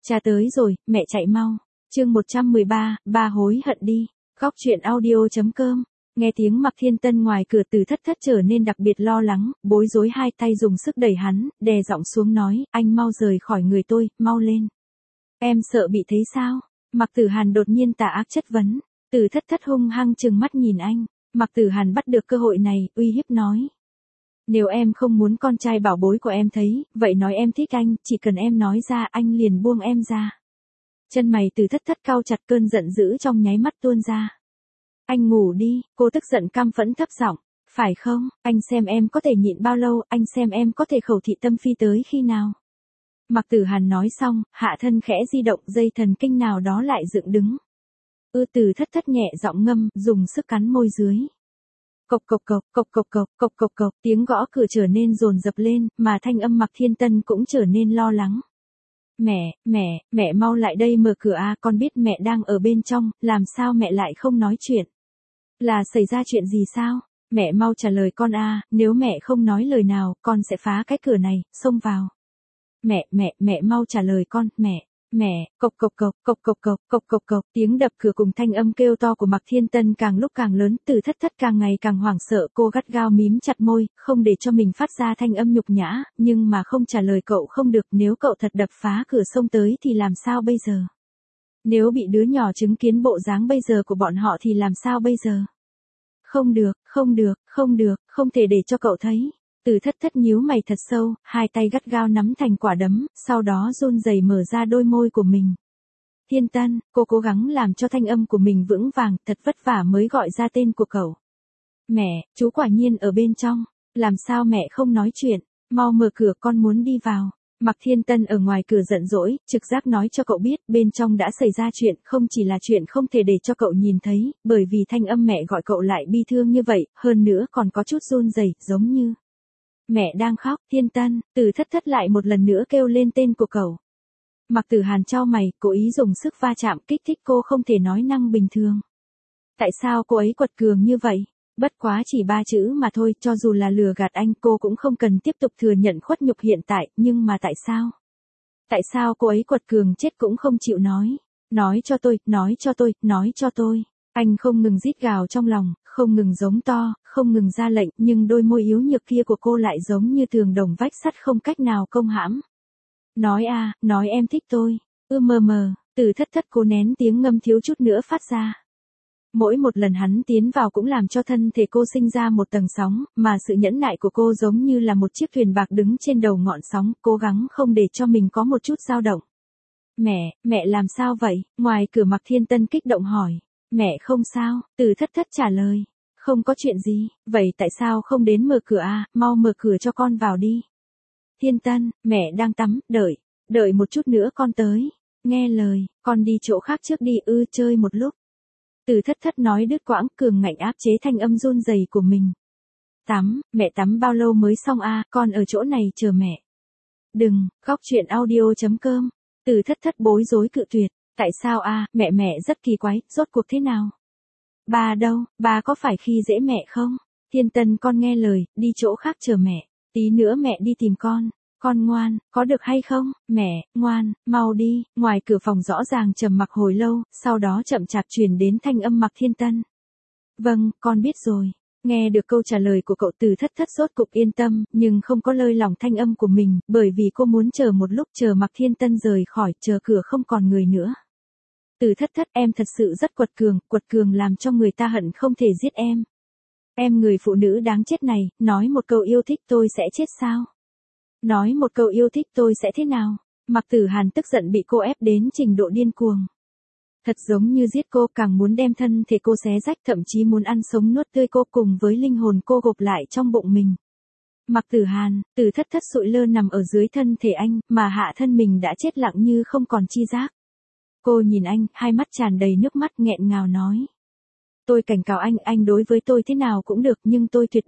Cha tới rồi, mẹ chạy mau. Chương 113, ba hối hận đi. Góc truyện audio.com. Nghe tiếng Mạc Thiên Tân ngoài cửa Từ Thất Thất trở nên đặc biệt lo lắng, bối rối hai tay dùng sức đẩy hắn, đè giọng xuống nói, anh mau rời khỏi người tôi, mau lên. Em sợ bị thấy sao? Mạc Tử Hàn đột nhiên tà ác chất vấn. Từ Thất Thất hung hăng trừng mắt nhìn anh. Mạc Tử Hàn bắt được cơ hội này, uy hiếp nói. Nếu em không muốn con trai bảo bối của em thấy, vậy nói em thích anh, chỉ cần em nói ra anh liền buông em ra. Chân mày Từ Thất Thất cau chặt, cơn giận dữ trong nháy mắt tuôn ra. Anh ngủ đi, cô tức giận căm phẫn thấp giọng, phải không, anh xem em có thể nhịn bao lâu, anh xem em có thể khẩu thị tâm phi tới khi nào. Mạc Tử Hàn nói xong, hạ thân khẽ di động, dây thần kinh nào đó lại dựng đứng. Từ Thất Thất nhẹ giọng ngâm, dùng sức cắn môi dưới. Cộc cộc cộc, cộc cộc cộc, cộc cộc cộc, tiếng gõ cửa trở nên dồn dập lên, mà thanh âm Mạc Thiên Tân cũng trở nên lo lắng. Mẹ mau lại đây mở cửa a, con biết mẹ đang ở bên trong, làm sao mẹ lại không nói chuyện? Là xảy ra chuyện gì sao? Mẹ mau trả lời con a, nếu mẹ không nói lời nào, con sẽ phá cái cửa này, xông vào. Mẹ mau trả lời con, mẹ, cộc cộc cộc, cộc cộc cộc, cộc cộc cộc, tiếng đập cửa cùng thanh âm kêu to của Mạc Thiên Tân càng lúc càng lớn, Từ Thất Thất càng ngày càng hoảng sợ, cô gắt gao mím chặt môi, không để cho mình phát ra thanh âm nhục nhã, nhưng mà không trả lời cậu không được, nếu cậu thật đập phá cửa xông tới thì làm sao bây giờ? Nếu bị đứa nhỏ chứng kiến bộ dáng bây giờ của bọn họ thì làm sao bây giờ? Không được, không thể để cho cậu thấy. Từ Thất Thất nhíu mày thật sâu, hai tay gắt gao nắm thành quả đấm, sau đó run rẩy mở ra đôi môi của mình. Thiên Tân, cô cố gắng làm cho thanh âm của mình vững vàng, thật vất vả mới gọi ra tên của cậu. Mẹ, chú quả nhiên ở bên trong, làm sao mẹ không nói chuyện, mau mở cửa con muốn đi vào. Mạc Thiên Tân ở ngoài cửa giận dỗi, trực giác nói cho cậu biết bên trong đã xảy ra chuyện, không chỉ là chuyện không thể để cho cậu nhìn thấy, bởi vì thanh âm mẹ gọi cậu lại bi thương như vậy, hơn nữa còn có chút run rẩy, giống như mẹ đang khóc. Thiên Tân, Từ Thất Thất lại một lần nữa kêu lên tên của cậu. Mạc Tử Hàn chau mày, cố ý dùng sức va chạm kích thích cô không thể nói năng bình thường. Tại sao cô ấy quật cường như vậy? Bất quá chỉ 3 chữ mà thôi, cho dù là lừa gạt anh cô cũng không cần tiếp tục thừa nhận khuất nhục hiện tại, nhưng mà tại sao? Tại sao cô ấy quật cường chết cũng không chịu nói? Nói cho tôi, nói cho tôi, nói cho tôi. Anh không ngừng rít gào trong lòng, không ngừng giống to, không ngừng ra lệnh, nhưng đôi môi yếu nhược kia của cô lại giống như tường đồng vách sắt không cách nào công hãm. Nói a, nói em thích tôi. Từ Thất Thất cố nén tiếng ngâm thiếu chút nữa phát ra. Mỗi một lần hắn tiến vào cũng làm cho thân thể cô sinh ra một tầng sóng, mà sự nhẫn nại của cô giống như là một chiếc thuyền bạc đứng trên đầu ngọn sóng, cố gắng không để cho mình có một chút dao động. Mẹ làm sao vậy? Ngoài cửa Mạc Thiên Tân kích động hỏi. Mẹ không sao, Từ Thất Thất trả lời. Không có chuyện gì, vậy tại sao không đến mở cửa à, mau mở cửa cho con vào đi. Thiên Tân, mẹ đang tắm, đợi một chút nữa con tới. Nghe lời, con đi chỗ khác trước đi, chơi một lúc. Từ Thất Thất nói đứt quãng, cường ngạnh áp chế thanh âm run rẩy của mình. Mẹ tắm bao lâu mới xong à, con ở chỗ này chờ mẹ. Đừng, góc truyện audio.com. Từ Thất Thất bối rối cự tuyệt. Tại sao à, mẹ rất kỳ quái, rốt cuộc thế nào? Ba đâu, ba có phải khi dễ mẹ không? Thiên Tân con nghe lời, đi chỗ khác chờ mẹ. Tí nữa mẹ đi tìm con ngoan, có được hay không? Mẹ, ngoan, mau đi. Ngoài cửa phòng rõ ràng trầm mặc hồi lâu, sau đó chậm chạp truyền đến thanh âm Mạc Thiên Tân. Vâng, con biết rồi. Nghe được câu trả lời của cậu Từ Thất Thất rốt cục yên tâm, nhưng không có lơi lỏng thanh âm của mình, bởi vì cô muốn chờ một lúc chờ Mạc Thiên Tân rời khỏi, chờ cửa không còn người nữa. Từ Thất Thất, em thật sự rất quật cường làm cho người ta hận không thể giết em. Em người phụ nữ đáng chết này, nói một câu yêu thích tôi sẽ chết sao? Nói một câu yêu thích tôi sẽ thế nào? Mạc Tử Hàn tức giận bị cô ép đến trình độ điên cuồng. Thật giống như giết cô, càng muốn đem thân thể cô xé rách, thậm chí muốn ăn sống nuốt tươi cô cùng với linh hồn cô gộp lại trong bụng mình. Mạc Tử Hàn, Từ Thất Thất sụi lơ nằm ở dưới thân thể anh, mà hạ thân mình đã chết lặng như không còn chi giác. Cô nhìn anh, hai mắt tràn đầy nước mắt nghẹn ngào nói. Tôi cảnh cáo anh đối với tôi thế nào cũng được, nhưng tôi tuyệt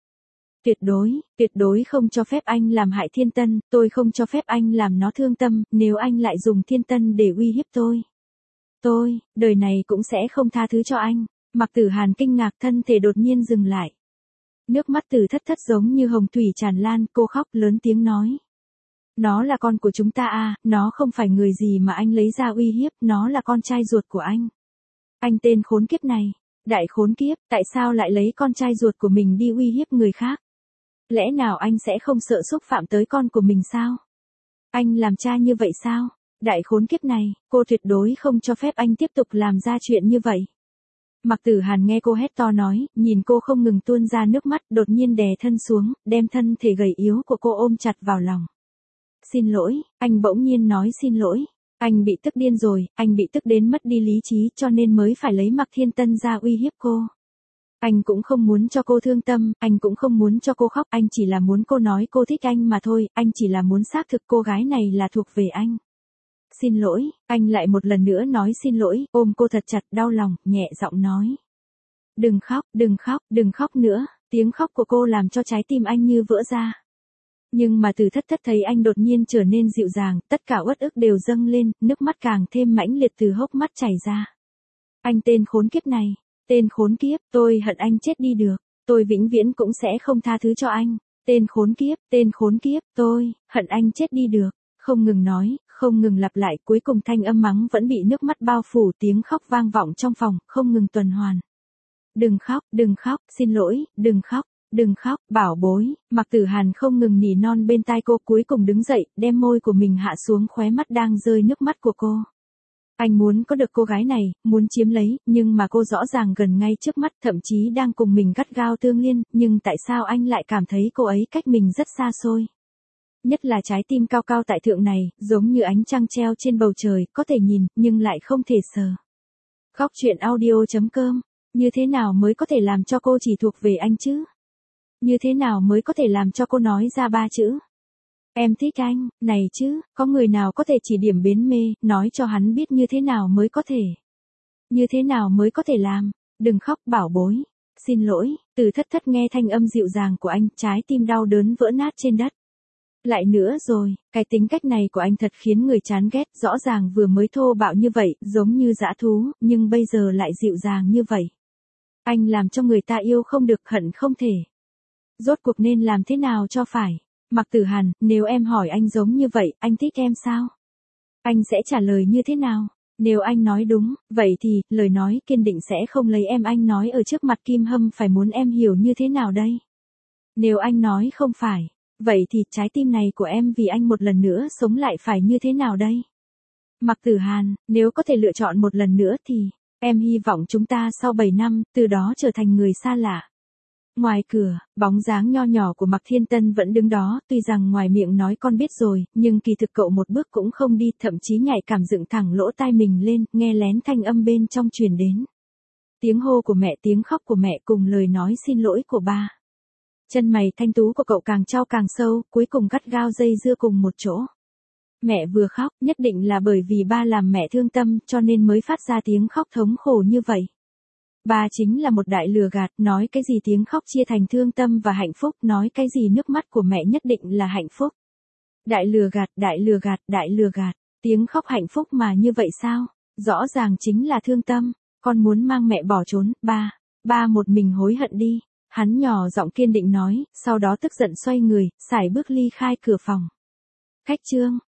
đối không cho phép anh làm hại Thiên Tân, tôi không cho phép anh làm nó thương tâm, nếu anh lại dùng Thiên Tân để uy hiếp tôi, đời này cũng sẽ không tha thứ cho anh. Mạc Tử Hàn kinh ngạc, thân thể đột nhiên dừng lại. Nước mắt Từ Thất Thất giống như hồng thủy tràn lan, cô khóc lớn tiếng nói. Nó là con của chúng ta à, nó không phải người gì mà anh lấy ra uy hiếp, nó là con trai ruột của anh. Anh tên khốn kiếp này, đại khốn kiếp, tại sao lại lấy con trai ruột của mình đi uy hiếp người khác? Lẽ nào anh sẽ không sợ xúc phạm tới con của mình sao? Anh làm cha như vậy sao? Đại khốn kiếp này, cô tuyệt đối không cho phép anh tiếp tục làm ra chuyện như vậy. Mạc Tử Hàn nghe cô hét to nói, nhìn cô không ngừng tuôn ra nước mắt, đột nhiên đè thân xuống, đem thân thể gầy yếu của cô ôm chặt vào lòng. Xin lỗi, anh bỗng nhiên nói xin lỗi. Anh bị tức điên rồi, anh bị tức đến mất đi lý trí cho nên mới phải lấy Mạc Thiên Tân ra uy hiếp cô. Anh cũng không muốn cho cô thương tâm, anh cũng không muốn cho cô khóc, anh chỉ là muốn cô nói cô thích anh mà thôi, anh chỉ là muốn xác thực cô gái này là thuộc về anh. Xin lỗi, anh lại một lần nữa nói xin lỗi, ôm cô thật chặt, đau lòng, nhẹ giọng nói. Đừng khóc, đừng khóc, đừng khóc nữa, tiếng khóc của cô làm cho trái tim anh như vỡ ra. Nhưng mà Từ Thất Thất thấy anh đột nhiên trở nên dịu dàng, tất cả uất ức đều dâng lên, nước mắt càng thêm mãnh liệt từ hốc mắt chảy ra. Anh tên khốn kiếp này, tên khốn kiếp, tôi hận anh chết đi được, tôi vĩnh viễn cũng sẽ không tha thứ cho anh. Tên khốn kiếp, tôi hận anh chết đi được, không ngừng nói, không ngừng lặp lại, cuối cùng thanh âm mắng vẫn bị nước mắt bao phủ, tiếng khóc vang vọng trong phòng, không ngừng tuần hoàn. Đừng khóc, xin lỗi, đừng khóc, bảo bối, Mạc Tử Hàn không ngừng nỉ non bên tai cô, cuối cùng đứng dậy, đem môi của mình hạ xuống khóe mắt đang rơi nước mắt của cô. Anh muốn có được cô gái này, muốn chiếm lấy, nhưng mà cô rõ ràng gần ngay trước mắt, thậm chí đang cùng mình gắt gao tương liên, nhưng tại sao anh lại cảm thấy cô ấy cách mình rất xa xôi? Nhất là trái tim cao cao tại thượng này, giống như ánh trăng treo trên bầu trời, có thể nhìn, nhưng lại không thể sờ. Góc truyện audio.com, như thế nào mới có thể làm cho cô chỉ thuộc về anh chứ? Như thế nào mới có thể làm cho cô nói ra 3 chữ? Em thích anh, này chứ, có người nào có thể chỉ điểm bến mê, nói cho hắn biết như thế nào mới có thể. Như thế nào mới có thể làm? Đừng khóc, bảo bối. Xin lỗi, Từ Thất Thất nghe thanh âm dịu dàng của anh, trái tim đau đớn vỡ nát trên đất. Lại nữa rồi, cái tính cách này của anh thật khiến người chán ghét, rõ ràng vừa mới thô bạo như vậy, giống như dã thú, nhưng bây giờ lại dịu dàng như vậy. Anh làm cho người ta yêu không được, hận không thể. Rốt cuộc nên làm thế nào cho phải? Mạc Tử Hàn, nếu em hỏi anh giống như vậy, anh thích em sao? Anh sẽ trả lời như thế nào? Nếu anh nói đúng, vậy thì, lời nói kiên định sẽ không lấy em, anh nói ở trước mặt Kim Hâm phải muốn em hiểu như thế nào đây? Nếu anh nói không phải, vậy thì trái tim này của em vì anh một lần nữa sống lại phải như thế nào đây? Mạc Tử Hàn, nếu có thể lựa chọn một lần nữa thì, em hy vọng chúng ta sau 7 năm, từ đó trở thành người xa lạ. Ngoài cửa, bóng dáng nho nhỏ của Mạc Thiên Tân vẫn đứng đó, tuy rằng ngoài miệng nói con biết rồi, nhưng kỳ thực cậu một bước cũng không đi, thậm chí nhạy cảm dựng thẳng lỗ tai mình lên, nghe lén thanh âm bên trong truyền đến. Tiếng hô của mẹ, tiếng khóc của mẹ cùng lời nói xin lỗi của ba. Chân mày thanh tú của cậu càng trao càng sâu, cuối cùng gắt gao dây dưa cùng một chỗ. Mẹ vừa khóc, nhất định là bởi vì ba làm mẹ thương tâm, cho nên mới phát ra tiếng khóc thống khổ như vậy. Ba chính là một đại lừa gạt, nói cái gì tiếng khóc chia thành thương tâm và hạnh phúc, nói cái gì nước mắt của mẹ nhất định là hạnh phúc. Đại lừa gạt, đại lừa gạt, đại lừa gạt, tiếng khóc hạnh phúc mà như vậy sao? Rõ ràng chính là thương tâm, con muốn mang mẹ bỏ trốn, ba một mình hối hận đi. Hắn nhỏ giọng kiên định nói, sau đó tức giận xoay người, sải bước ly khai cửa phòng. Khách trương,